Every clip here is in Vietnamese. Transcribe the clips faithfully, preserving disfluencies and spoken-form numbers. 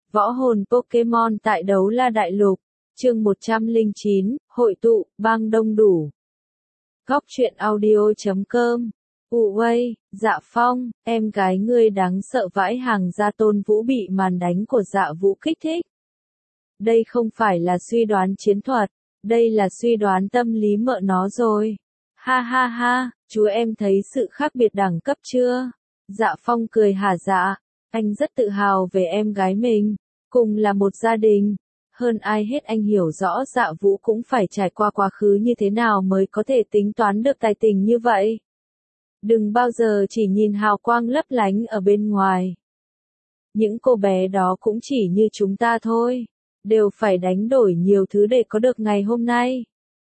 Võ hồn Pokemon tại Đấu La Đại Lục, chương một trăm lẻ chín, hội tụ, bang đông đủ. Góc truyện audio chấm com. Uway, Dạ Phong, em gái ngươi đáng sợ vãi, hàng gia Tôn Vũ bị màn đánh của Dạ Vũ kích thích. Đây không phải là suy đoán chiến thuật, đây là suy đoán tâm lý mợ nó rồi. Ha ha ha, chú em thấy sự khác biệt đẳng cấp chưa? Dạ Phong cười hả dạ, anh rất tự hào về em gái mình, cùng là một gia đình. Hơn ai hết anh hiểu rõ Dạ Vũ cũng phải trải qua quá khứ như thế nào mới có thể tính toán được tài tình như vậy. Đừng bao giờ chỉ nhìn hào quang lấp lánh ở bên ngoài. Những cô bé đó cũng chỉ như chúng ta thôi, đều phải đánh đổi nhiều thứ để có được ngày hôm nay.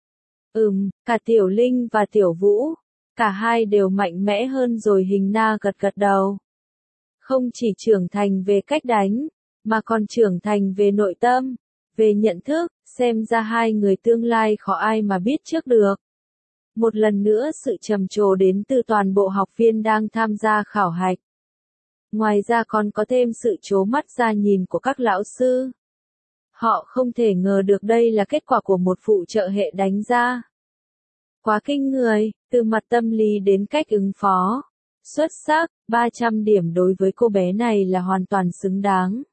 Ừm, cả Tiểu Linh và Tiểu Vũ, cả hai đều mạnh mẽ hơn rồi. Hình Na gật gật đầu. Không chỉ trưởng thành về cách đánh, mà còn trưởng thành về nội tâm, về nhận thức, xem ra hai người tương lai khó ai mà biết trước được. Một lần nữa sự trầm trồ đến từ toàn bộ học viên đang tham gia khảo hạch. Ngoài ra còn có thêm sự trố mắt ra nhìn của các lão sư. Họ không thể ngờ được đây là kết quả của một phụ trợ hệ đánh ra. Quá kinh người, từ mặt tâm lý đến cách ứng phó. Xuất sắc, ba trăm điểm đối với cô bé này là hoàn toàn xứng đáng.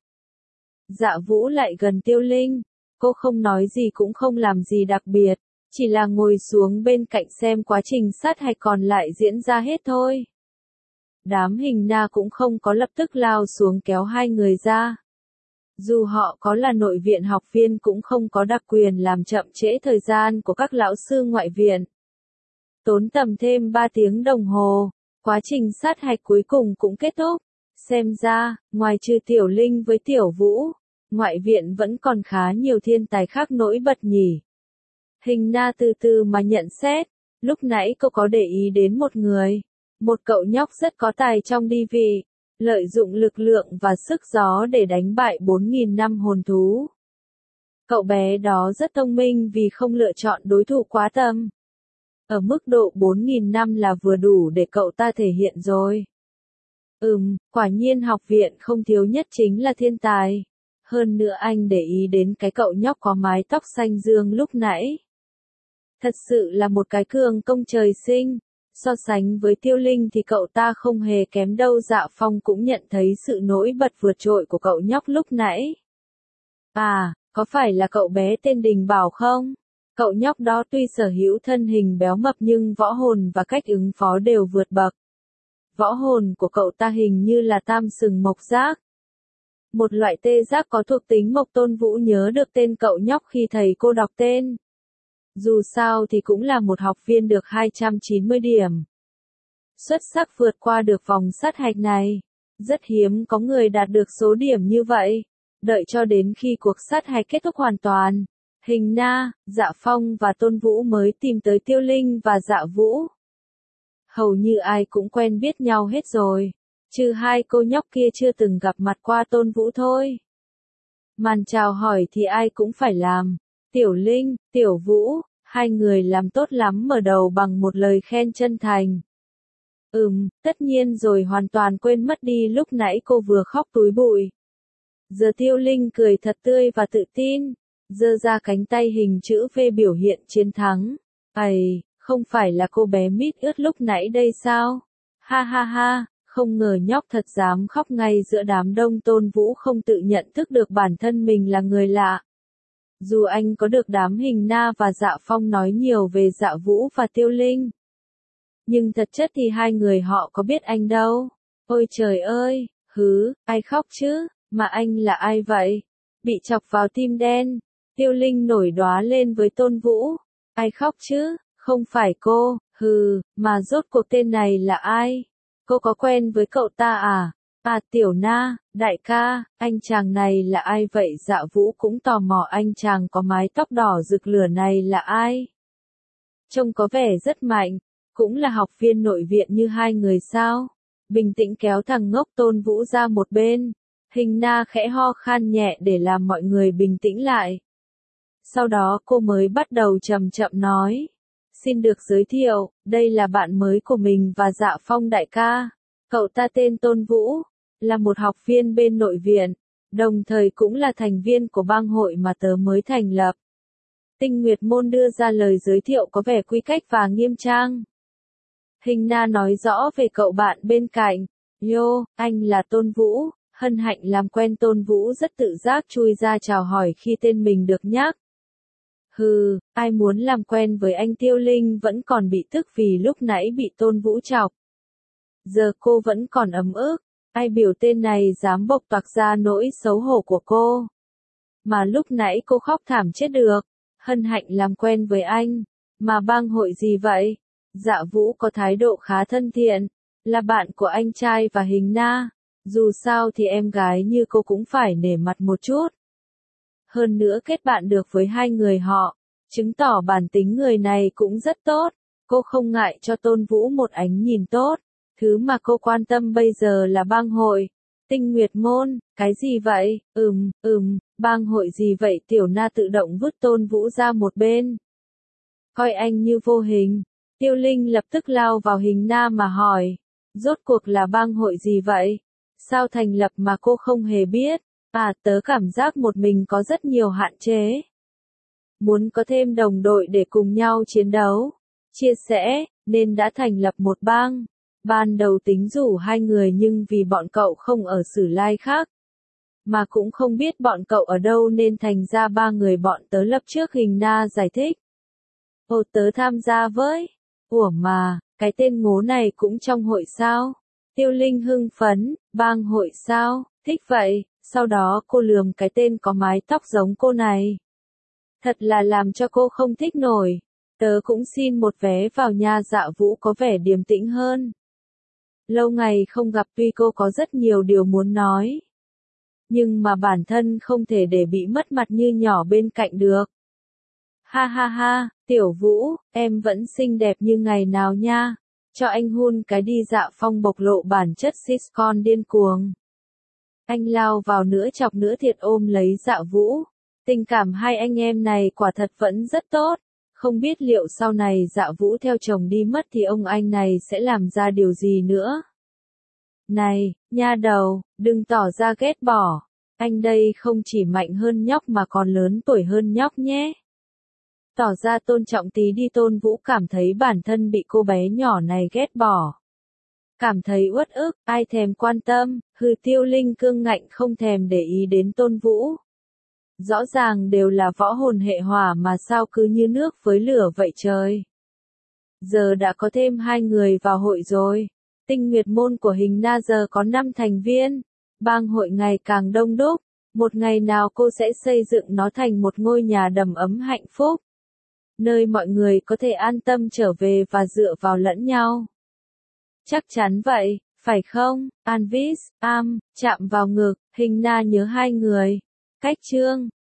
Dạ Vũ lại gần Tiêu Linh, cô không nói gì cũng không làm gì đặc biệt, chỉ là ngồi xuống bên cạnh xem quá trình sát hạch còn lại diễn ra hết thôi. Đám Hình Na cũng không có lập tức lao xuống kéo hai người ra. Dù họ có là nội viện học viên cũng không có đặc quyền làm chậm trễ thời gian của các lão sư ngoại viện. Tốn tầm thêm ba tiếng đồng hồ, quá trình sát hạch cuối cùng cũng kết thúc. Xem ra, ngoài trừ Tiểu Linh với Tiểu Vũ, ngoại viện vẫn còn khá nhiều thiên tài khác nổi bật nhỉ. Hình Na từ từ mà nhận xét, lúc nãy cô có để ý đến một người, một cậu nhóc rất có tài trong đi vị, lợi dụng lực lượng và sức gió để đánh bại bốn nghìn năm hồn thú. Cậu bé đó rất thông minh vì không lựa chọn đối thủ quá tầm. Ở mức độ bốn nghìn năm là vừa đủ để cậu ta thể hiện rồi. Ừm, quả nhiên học viện không thiếu nhất chính là thiên tài. Hơn nữa anh để ý đến cái cậu nhóc có mái tóc xanh dương lúc nãy. Thật sự là một cái cường công trời sinh. So sánh với Tiêu Linh thì cậu ta không hề kém đâu. Dạ Phong cũng nhận thấy sự nổi bật vượt trội của cậu nhóc lúc nãy. À, có phải là cậu bé tên Đình Bảo không? Cậu nhóc đó tuy sở hữu thân hình béo mập nhưng võ hồn và cách ứng phó đều vượt bậc. Võ hồn của cậu ta hình như là tam sừng mộc giác. Một loại tê giác có thuộc tính mộc. Tôn Vũ nhớ được tên cậu nhóc khi thầy cô đọc tên. Dù sao thì cũng là một học viên được hai trăm chín mươi điểm. Xuất sắc vượt qua được vòng sát hạch này. Rất hiếm có người đạt được số điểm như vậy. Đợi cho đến khi cuộc sát hạch kết thúc hoàn toàn, Hình Na, Dạ Phong và Tôn Vũ mới tìm tới Tiêu Linh và Dạ Vũ. Hầu như ai cũng quen biết nhau hết rồi, trừ hai cô nhóc kia chưa từng gặp mặt qua Tôn Vũ thôi. Màn chào hỏi thì ai cũng phải làm. Tiểu Linh, Tiểu Vũ, hai người làm tốt lắm, mở đầu bằng một lời khen chân thành. Ừm, tất nhiên rồi, hoàn toàn quên mất đi lúc nãy cô vừa khóc túi bụi. Giờ Tiêu Linh cười thật tươi và tự tin, giơ ra cánh tay hình chữ V biểu hiện chiến thắng. Ây, không phải là cô bé mít ướt lúc nãy đây sao? Ha ha ha, không ngờ nhóc thật dám khóc ngay giữa đám đông. Tôn Vũ không tự nhận thức được bản thân mình là người lạ. Dù anh có được đám Hình Na và Dạ Phong nói nhiều về Dạ Vũ và Tiêu Linh, nhưng thật chất thì hai người họ có biết anh đâu. Ôi trời ơi, hứ, ai khóc chứ, mà anh là ai vậy? Bị chọc vào tim đen. Tiêu Linh nổi đóa lên với Tôn Vũ. Ai khóc chứ, không phải cô, hừ, mà rốt cuộc tên này là ai? Cô có quen với cậu ta à? À Tiểu Na, đại ca, anh chàng này là ai vậy? Dạ Vũ cũng tò mò anh chàng có mái tóc đỏ rực lửa này là ai? Trông có vẻ rất mạnh, cũng là học viên nội viện như hai người sao? Bình tĩnh kéo thằng ngốc Tôn Vũ ra một bên. Hình Na khẽ ho khan nhẹ để làm mọi người bình tĩnh lại. Sau đó cô mới bắt đầu chậm chậm nói. Xin được giới thiệu, đây là bạn mới của mình và Dạ Phong đại ca. Cậu ta tên Tôn Vũ, là một học viên bên nội viện. đồng thời cũng là thành viên của bang hội mà tớ mới thành lập. Tinh Nguyệt Môn đưa ra lời giới thiệu có vẻ quy cách và nghiêm trang. Hình Na nói rõ về cậu bạn bên cạnh. Yo, anh là Tôn Vũ, hân hạnh làm quen. Tôn Vũ rất tự giác chui ra chào hỏi khi tên mình được nhắc. Hừ, ai muốn làm quen với anh? Tiêu Linh vẫn còn bị tức vì lúc nãy bị Tôn Vũ chọc. Giờ cô vẫn còn ấm ức, ai biểu tên này dám bộc toạc ra nỗi xấu hổ của cô. Mà lúc nãy cô khóc thảm chết được, hân hạnh làm quen với anh, mà bang hội gì vậy? Dạ Vũ có thái độ khá thân thiện, là bạn của anh trai và Hình Na, dù sao thì em gái như cô cũng phải nể mặt một chút. Hơn nữa kết bạn được với hai người họ, chứng tỏ bản tính người này cũng rất tốt, cô không ngại cho Tôn Vũ một ánh nhìn tốt. Thứ mà cô quan tâm bây giờ là bang hội. Tinh Nguyệt Môn, cái gì vậy? Ừm, ừm, bang hội gì vậy? Tiểu Na tự động vứt Tôn Vũ ra một bên. Coi anh như vô hình. Tiêu Linh lập tức lao vào Hình Na mà hỏi. Rốt cuộc là bang hội gì vậy? Sao thành lập mà cô không hề biết? À, tớ cảm giác một mình có rất nhiều hạn chế. Muốn có thêm đồng đội để cùng nhau chiến đấu, chia sẻ, nên đã thành lập một bang. Ban đầu tính rủ hai người nhưng vì bọn cậu không ở Sử Lai khác, mà cũng không biết bọn cậu ở đâu nên thành ra ba người bọn tớ lập trước. Hình Na giải thích. Ồ, tớ tham gia với. Ủa mà, cái tên ngố này cũng trong hội sao? Tiêu Linh hưng phấn, bang hội sao? Thích vậy. Sau đó cô lườm cái tên có mái tóc giống cô này. Thật là làm cho cô không thích nổi. Tớ cũng xin một vé vào nha. Dạ Vũ có vẻ điềm tĩnh hơn. Lâu ngày không gặp tuy cô có rất nhiều điều muốn nói. Nhưng mà bản thân không thể để bị mất mặt như nhỏ bên cạnh được. Ha ha ha, Tiểu Vũ, em vẫn xinh đẹp như ngày nào nha. Cho anh hun cái đi. Dạ Phong bộc lộ bản chất sitcom điên cuồng. Anh lao vào nữa chọc nữa thiệt ôm lấy Dạ Vũ. Tình cảm hai anh em này quả thật vẫn rất tốt. Không biết liệu sau này Dạ Vũ theo chồng đi mất thì ông anh này sẽ làm ra điều gì nữa. Này, nha đầu, đừng tỏ ra ghét bỏ. Anh đây không chỉ mạnh hơn nhóc mà còn lớn tuổi hơn nhóc nhé. Tỏ ra tôn trọng tí đi. Tôn Vũ cảm thấy bản thân bị cô bé nhỏ này ghét bỏ. Cảm thấy uất ức, ai thèm quan tâm. Hừ, Tiêu Linh cương ngạnh không thèm để ý đến Tôn Vũ. Rõ ràng đều là võ hồn hệ hỏa mà sao cứ như nước với lửa vậy trời. Giờ đã có thêm hai người vào hội rồi. Tinh Nguyệt Môn của Hình Na giờ có năm thành viên. Bang hội ngày càng đông đúc. Một ngày nào cô sẽ xây dựng nó thành một ngôi nhà đầm ấm hạnh phúc. Nơi mọi người có thể an tâm trở về và dựa vào lẫn nhau. Chắc chắn vậy, phải không? Anvis, am, chạm vào ngực, Hình Na nhớ hai người. Cách chương.